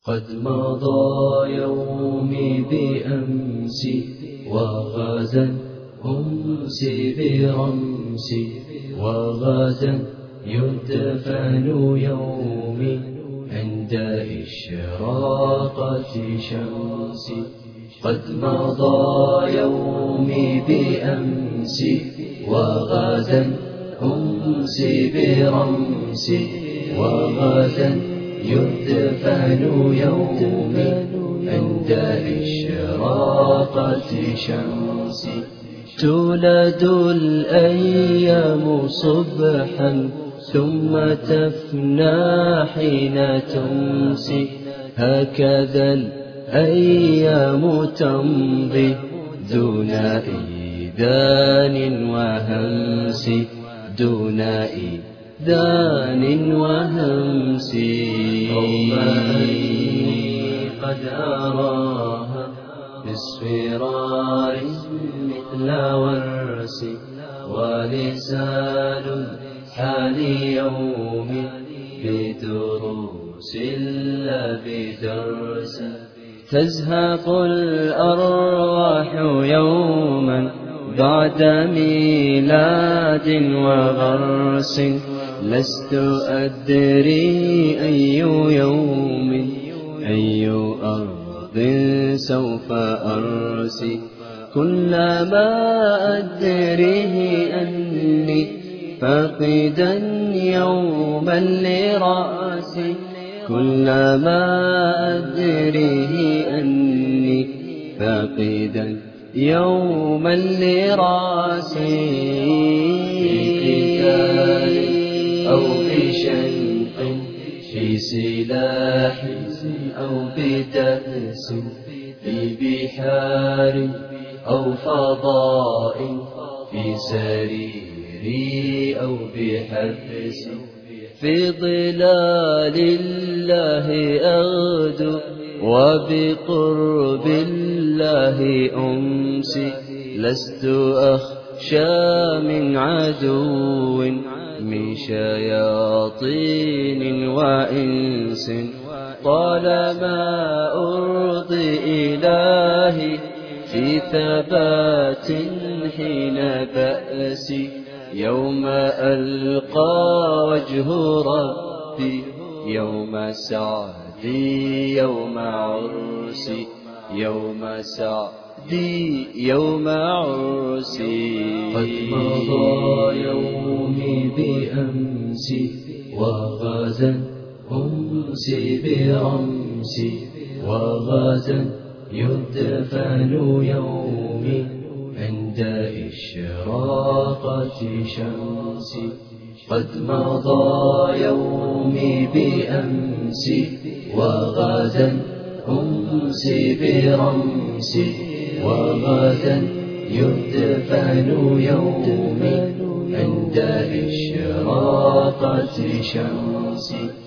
قد مضى يومي بأمسي وغدا أمسي برمسي وغدا يدفن يومي عند إشراقة شمسي. قد مضى يومي بأمسي وغدا أمسي برمسي وغدا يدفن يومي عند إشراقة شمسي. تولد الأيام صبحا ثم تفنى حين تمسي، هكذا الأيام تمضي دون إيذان وهمس، دون إيذان وهمس. رغم أني قد أراها باصفرار مثل ورس، ولسان الحال يوم بدروس لا بدرس. تزهق الأرواح يوما بعد ميلاد وغرس، لست أدري أي يوم أي أرض سوف أرسي. كلما أدريه أني فاقدا يوما لرأسي، كلما أدريه أني فاقدا يوما لرأسي. في قتال أو بشنق، في سلاح أو بدأس، في بحار أو فضاء، في سريري أو بحبس. في ظلال الله أغدو وبقرب الله أمسي، لست أخشى من عدو من شياطين وإنس، طالما أرضي إلهي في ثبات حين بأسي. يوم ألقى وجه ربي، يوم سعدي يوم عرسي، يوم سعدي يوم عرسي. قد مضى يومي بأمسي وغدا أمسي برمسي وغدا يدفن يومي عند إشراقة شمسي. قد مضى يومي بأمسي وغدا أمسي برمسي وغدا يدفن يومي عند إشراقة شمسي.